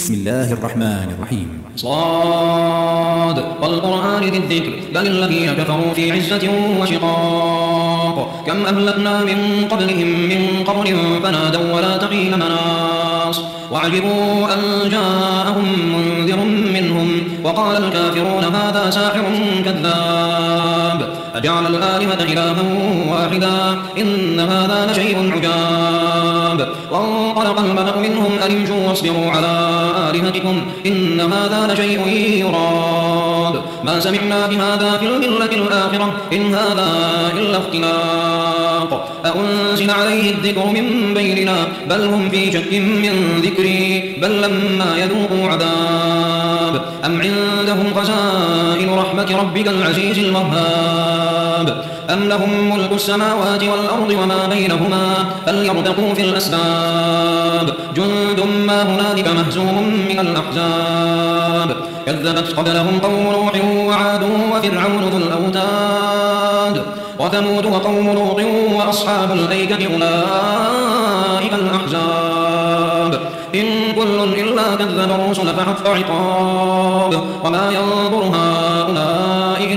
بسم الله الرحمن الرحيم. صاد والقرآن ذي الذكر بل الذين كفروا في عزة وشقاق كم أهلكنا من قبلهم من قرن فنادوا ولا تحين مناص وعجبوا أن جاءهم منذر منهم وقال الكافرون هذا ساحر كذاب أجعل الآلهة إلها واحدا إن هذا لشيء عجاب وانطلق الملأ منهم أن امشوا واصبروا على آلهتكم إن هذا لشيء يراد ما سمعنا بهذا في الملة الآخرة إن هذا إلا اختلاق أأنزل عليه الذكر من بيننا بل هم في شك من ذكري بل لما يذوقوا عذاب أم عندهم خزائن رحمة ربك العزيز الوهاب أم لهم ملك السماوات والأرض وما بينهما فليرتقوا في الأسباب جند ما هنالك مهزوم من الأحزاب كذبت قبلهم قوم نوح وعاد وفرعون ذو الأوتاد وثمود وقوم لوط وأصحاب الأيكة أولئك الأحزاب إن كل إلا كذب الرسل فحق عقاب وما ينظر هؤلاء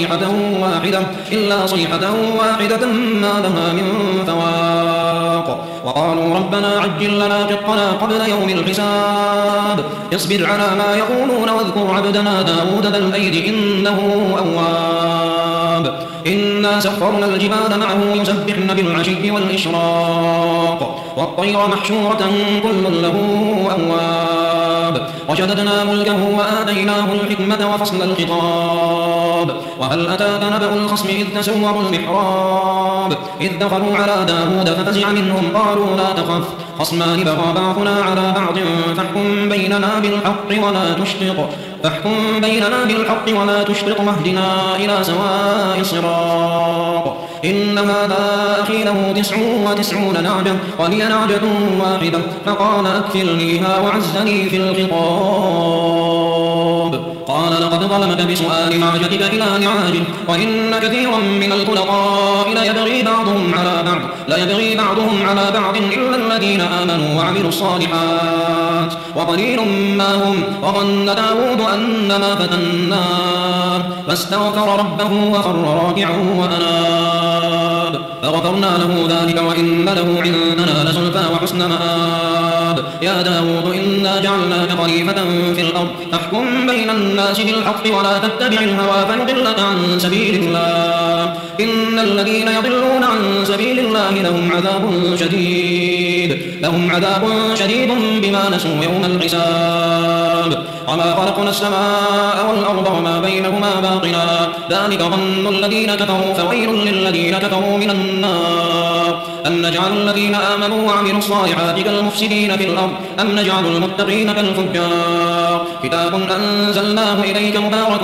إلا صيحة واحدة ما لها من فواق وقالوا ربنا عجل لنا قطنا قبل يوم الحساب اصبر على ما يقولون واذكر عبدنا داود ذا الأيد إنه أواب إنا سخرنا الجبال معه يسبحن بالعشي والإشراق والطير محشورة كل له أواب وشددنا ملكه وآتيناه الحكمة وفصل الخطاب وهل أتاك نبأ الخصم إذ تسوروا المحراب إذ دخلوا على داود ففزع منهم قالوا لا تخف خصمان بغى بعضنا على بعض فاحكم بيننا بالحق ولا تشطط واهدنا إلى سواء الصراط إن هذا أخي له 99 نعجة ولي نعجة واحدة فقال أكفلنيها وعزني في الخطاب قال لقد ظلمك بسؤال نعجتك إلى نعاجه وإن كثيرا من الخلقاء ليبغي بعضهم على بعض إلا الذين آمنوا وعملوا الصالحات وقليل ما هم وظن داود أنما فتناه فاستغفر ربه وخر راكعا وأناب فغفرنا له ذلك وإن له عندنا لزلفى وحسن مآب يا داود إنا جعلناك خليفة في الأرض فاحكم بين الناس بالحق ولا تتبع الهوى فيضلك عن سبيل الله إن الذين يضلون عن سبيل الله لهم عذاب شديد بما نسوا يوم الحساب وما خلقنا السماء والأرض وما بينهما باطلا ذلك ظن الذين كفروا فويل للذين كفروا من النار أم نجعل الذين آمنوا وعملوا الصالحات كالمفسدين في الأرض أم نجعل المتقين كالفجار كتاب أنزلناه إليك مبارك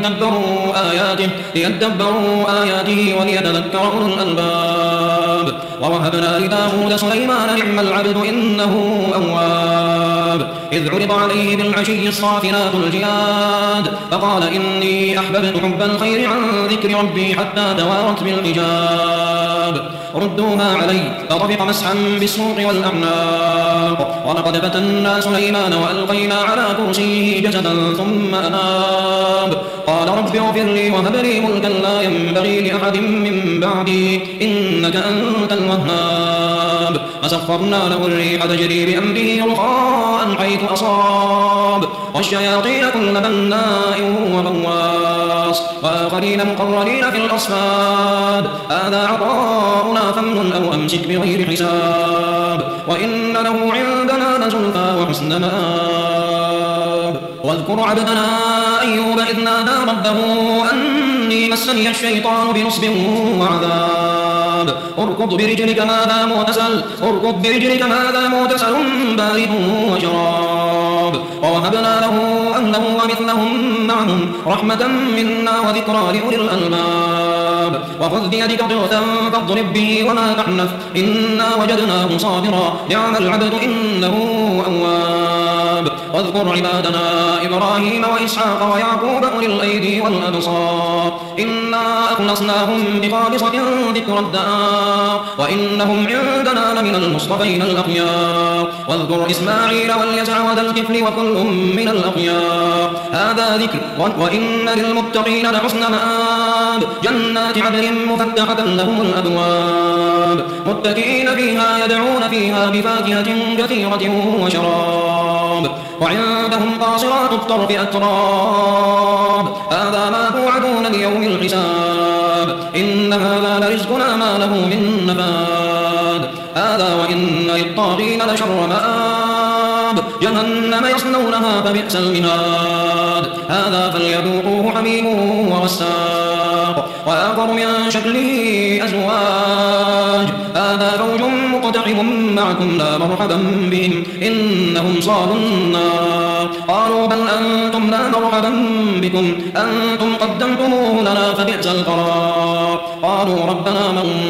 ليدبروا آياته وليتذكر أولو الألباب ووهبنا لداود سليمان نعم العبد إنه أواب إذ عرض عليه بالعشي الصافنات الجياد فقال إني أحببت حب الخير عن ذكر ربي حتى توارت بالحجاب ردوها علي فطفق مسحا بالسوق والأعناق ولقد فتنا سليمان وألقينا على كرسيه جسدا ثم أناب قال رب اغفر لي وهب لي ملكا لا ينبغي لأحد من بعدي إنك أنت الوهاب فسخرنا له الريح تجري بأمره رخاء حيث أصاب والشياطين كل بناء وغواص وآخرين مقرنين في الأصفاد هذا عطاؤنا فامنن أو أمسك بغير حساب وإن له عندنا لزلفى وحسن مآب واذكر عبدنا أيوب إذ نادى ربه أني مسني الشيطان بنصب وعذاب اركض برجلك هذا مغتسل بارد وشراب ووهبنا له أهله ومثلهم معهم رحمة منا وذكرى لأولي الألباب وخذ بيدك ضغثا فاضرب به ولا تحنث إنا وجدناه صابرا نعم العبد إنه أواب واذكر عبادنا إبراهيم وإسحاق ويعقوب أولي الأيدي والأبصار إنا أخلصناهم بخالصة ذكر الدار وإنهم عندنا لمن المصطفين الأخيار واذكر إسماعيل واليسع وذا الكفل وكل من الأخيار هذا ذكر وإن للمتقين لحسن مآب جنات عدن مفتحة لهم الأبواب متكئين فيها يدعون فيها بفاكهة كثيرة وشراب وعندهم قاصرات الطرف أتراب هذا ما توعدون ليوم الحساب إن هذا لرزقنا ما له من نفاد هذا وإن للطاغين لشر مآب جهنم يصلونها فبئس المهاد هذا فليذوقوه حميم وغساق وآخر من شكله أزواج هذا فوج مقتحم معكم لا مرحبا بهم إنهم صالوا النار قالوا بل أنتم لا مرحبا بكم أنتم قدمتموه لنا فبئس القرار قالوا ربنا من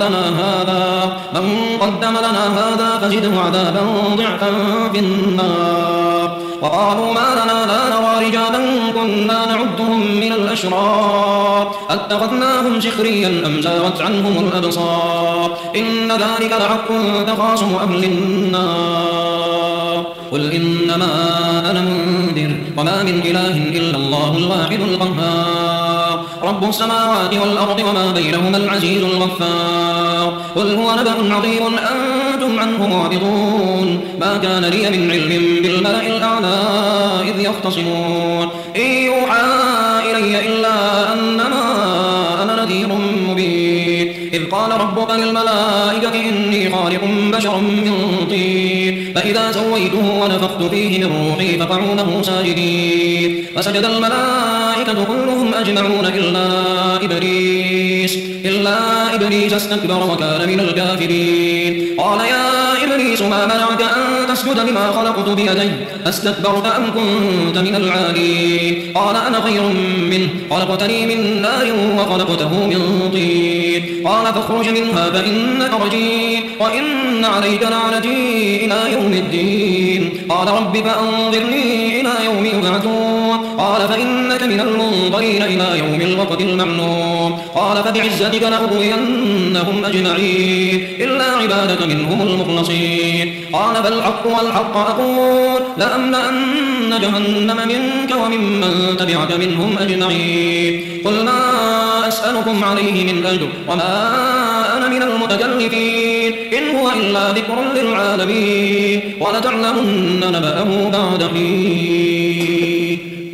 قدم لنا هذا فزده عذابا ضعفا في النار وقالوا ما لنا لا نرى رجالا كنا نعدهم من الأشرار اتخذناهم سخريا أم زاغت عنهم الأبصار إن ذلك لحق تخاصم أهل النار قل إنما أنا منذر وما من إله إلا الله الواحد القهار رب السماوات والأرض وما بينهما العزيز الغفار قل هو نبأ عظيم أنتم عنه معرضون ما كان لي من علم بالملأ الأعلى إذ يختصمون إن يوحى إلي إلا أنما أنا نذير مبين إذ قال ربك للملائكة إني خالق بشرا من طين فإذا سويته ونفخت فيه من روحي فقعوا له ساجدين فسجد الملائكة كلهم أجمعون إلا إبليس استكبر وكان من الكافرين قال يا إبليس ما منعك أن تسجد لما خلقت بيدي أستكبرت أم كنت من العالين قال أنا خير منه خلقتني من نار وخلقته من طين قال فاخرج منها فإنك رجيم وإن عليك لعنتي إلى يوم الدين قال رب فأنظرني إلى يوم يبعثون قال فإنك من المنظرين إلى يوم الوقت المعلوم قال فبعزتك لأغوينهم أجمعين إلا عبادك منهم المخلصين قال فالحق والحق أقول لأملأن جهنم منك وممن تبعك منهم أجمعين قل ما أسألكم عليه من أجر وما أنا من المتكلفين إن هو إلا ذكر للعالمين ولتعلمن نبأه بعد حين